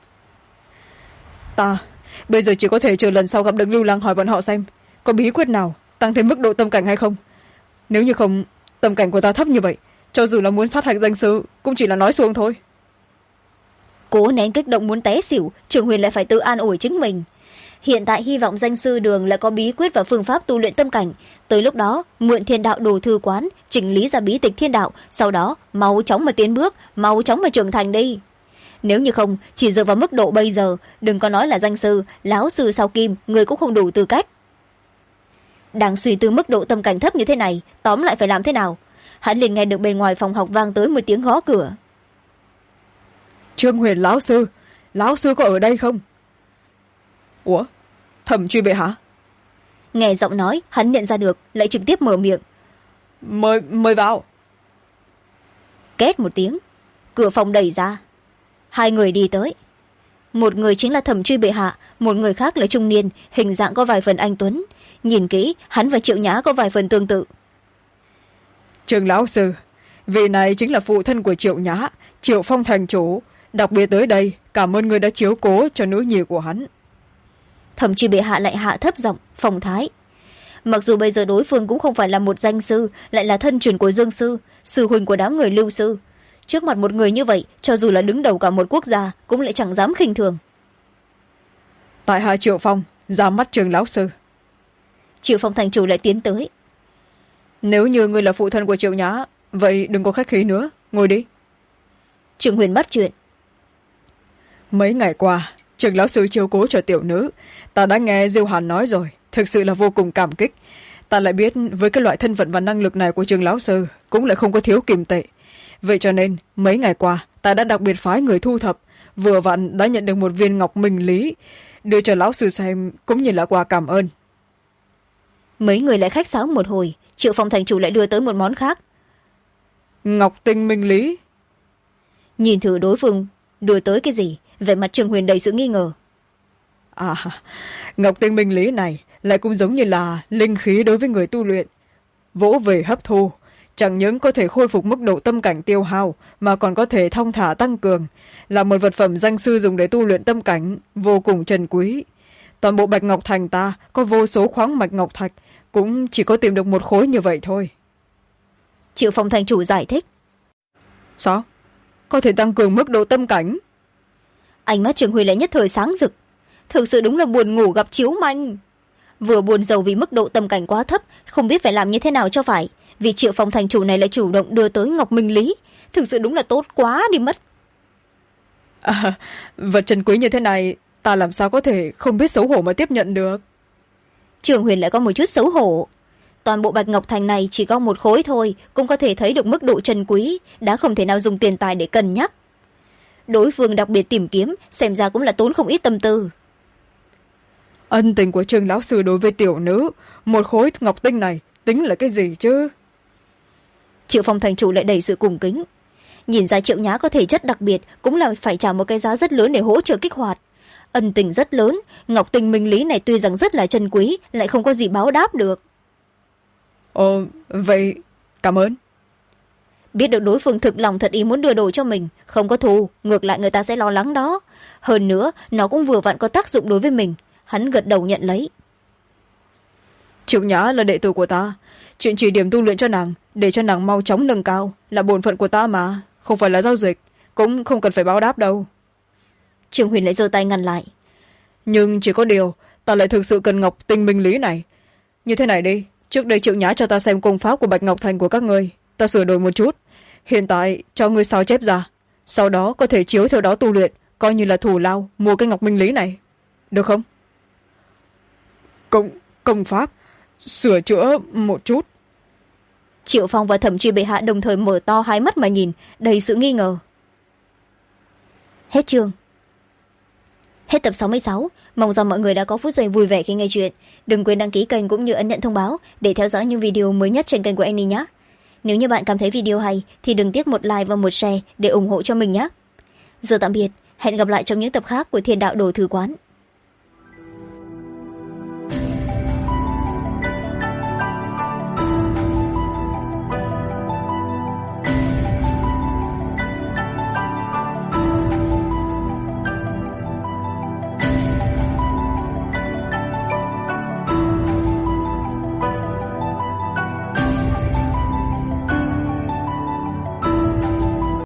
Ta bây giờ chỉ có thể chờ lần sau gặp được Lưu Lăng hỏi bọn họ xem có bí quyết nào tăng thêm mức độ tâm cảnh hay không. Nếu như không, tâm cảnh của ta thấp như vậy, cho dù là muốn sát hạch danh sư cũng chỉ là nói xuông thôi. Cố nén kích động muốn té xỉu, Trường Huyền lại phải tự an ủi chính mình. Hiện tại hy vọng danh sư Đường lại có bí quyết và phương pháp tu luyện tâm cảnh. Tới lúc đó mượn thiên đạo đồ thư quán chỉnh lý ra bí tịch thiên đạo, sau đó mau chóng mà tiến bước, mau chóng mà trưởng thành đi. Nếu như không, chỉ dựa vào mức độ bây giờ, đừng có nói là danh sư, láo sư sau kim, người cũng không đủ tư cách. Đang suy tư mức độ tâm cảnh thấp như thế này, tóm lại phải làm thế nào? Hắn liền nghe được bên ngoài phòng học vang tới một tiếng gõ cửa. Trương Huyền lão sư có ở đây không? Ủa, Thẩm Truy bệ hạ? Nghe giọng nói hắn nhận ra được, lại trực tiếp mở miệng. Mời vào. Két một tiếng, cửa phòng đẩy ra. Hai người đi tới. Một người chính là Thẩm Truy bệ hạ, một người khác là trung niên, hình dạng có vài phần anh tuấn. Nhìn kỹ, hắn và Triệu Nhã có vài phần tương tự. Trường lão sư, vị này chính là phụ thân của Triệu Nhã, Triệu Phong thành chủ. Đặc biệt tới đây cảm ơn người đã chiếu cố cho nữ nhi của hắn. Thẩm Truy bệ hạ lại hạ thấp giọng phong thái. Mặc dù bây giờ đối phương cũng không phải là một danh sư, lại là thân truyền của Dương sư, sư huynh của đám người Lưu sư. Trước mặt một người như vậy, cho dù là đứng đầu cả một quốc gia cũng lại chẳng dám khinh thường. Tại hạ Triệu Phong ra mắt Trường lão sư. Triệu Phong thành chủ lại tiến tới. Nếu như ngươi là phụ thân của Triệu Nhã, vậy đừng có khách khí nữa, ngồi đi. Trường Huyền bắt chuyện. Mấy ngày qua Trường lão sư chiếu cố cho tiểu nữ, ta đã nghe Diêu Hàn nói rồi, thực sự là vô cùng cảm kích. Ta lại biết với cái loại thân phận và năng lực này của Trường lão sư cũng lại không có thiếu kim tệ. Vậy cho nên mấy ngày qua ta đã đặc biệt phái người thu thập, vừa vặn đã nhận được một viên ngọc minh lý, đưa cho lão sư xem cũng như là quà cảm ơn. Mấy người lại khách sáo một hồi, Triệu Phong thành chủ lại đưa tới một món khác. Ngọc tinh minh lý. Nhìn thử đối phương đưa tới cái gì, vẻ mặt Trường Huyền đầy sự nghi ngờ. À, ngọc tinh minh lý này lại cũng giống như là linh khí đối với người tu luyện. Vỗ về hấp thu, chẳng những có thể khôi phục mức độ tâm cảnh tiêu hao, mà còn có thể thong thả tăng cường, là một vật phẩm danh sư dùng để tu luyện tâm cảnh, vô cùng trân quý. Toàn bộ Bạch Ngọc Thành ta có vô số khoáng mạch ngọc thạch, cũng chỉ có tìm được một khối như vậy thôi. Triệu Phong thành chủ giải thích. Sao? Có thể tăng cường mức độ tâm cảnh? Ánh mắt Trường Huy lại nhất thời sáng rực. Thực sự đúng là buồn ngủ gặp chiếu manh. Vừa buồn rầu vì mức độ tâm cảnh quá thấp, không biết phải làm như thế nào cho phải, vì Triệu Phong thành chủ này lại chủ động đưa tới ngọc minh lý. Thực sự đúng là tốt quá đi mất. À, vật trân quý như thế này ta làm sao có thể không biết xấu hổ mà tiếp nhận được. Trường Huyền lại có một chút xấu hổ. Toàn bộ Bạch Ngọc Thành này chỉ có một khối thôi, cũng có thể thấy được mức độ trân quý, đã không thể nào dùng tiền tài để cân nhắc. Đối phương đặc biệt tìm kiếm, xem ra cũng là tốn không ít tâm tư. Ân tình của Trường lão sư đối với tiểu nữ, một khối ngọc tinh này tính là cái gì chứ? Triệu Phong thành chủ lại đầy sự cung kính. Nhìn ra Triệu Nhã có thể chất đặc biệt, cũng là phải trả một cái giá rất lớn để hỗ trợ kích hoạt. ân tình rất lớn, ngọc tinh minh lý này tuy rằng rất là chân quý, lại không có gì báo đáp được. Ồ, vậy cảm ơn. Biết được đối phương thực lòng thật ý muốn đưa đồ cho mình, không có thù, ngược lại người ta sẽ lo lắng đó. Hơn nữa nó cũng vừa vặn có tác dụng đối với mình. Hắn gật đầu nhận lấy. Triệu Nhã là đệ tử của ta, chuyện chỉ điểm tu luyện cho nàng để cho nàng mau chóng nâng cao là bổn phận của ta mà, không phải là giao dịch, cũng không cần phải báo đáp đâu. Trương Huyền lại giơ tay ngăn lại. Nhưng chỉ có điều ta lại thực sự cần ngọc tinh minh lý này. Như thế này đi, trước đây Triệu Nhã cho ta xem công pháp của Bạch Ngọc Thành của các ngươi, ta sửa đổi một chút, hiện tại cho ngươi sao chép ra, sau đó có thể chiếu theo đó tu luyện, coi như là thù lao mua cái ngọc minh lý này, được không? Công pháp sửa chữa một chút. Triệu Phong và Thẩm Truy bệ hạ đồng thời mở to hai mắt mà nhìn, đầy sự nghi ngờ. Hết chương. Hết tập 66. Mong rằng mọi người đã có phút giây vui vẻ khi nghe chuyện. Đừng quên đăng ký kênh cũng như ấn nhận thông báo để theo dõi những video mới nhất trên kênh của Annie nhé. Nếu như bạn cảm thấy video hay thì đừng tiếc một like và một share để ủng hộ cho mình nhé. Giờ tạm biệt, hẹn gặp lại trong những tập khác của Thiên Đạo Đồ Thư Quán.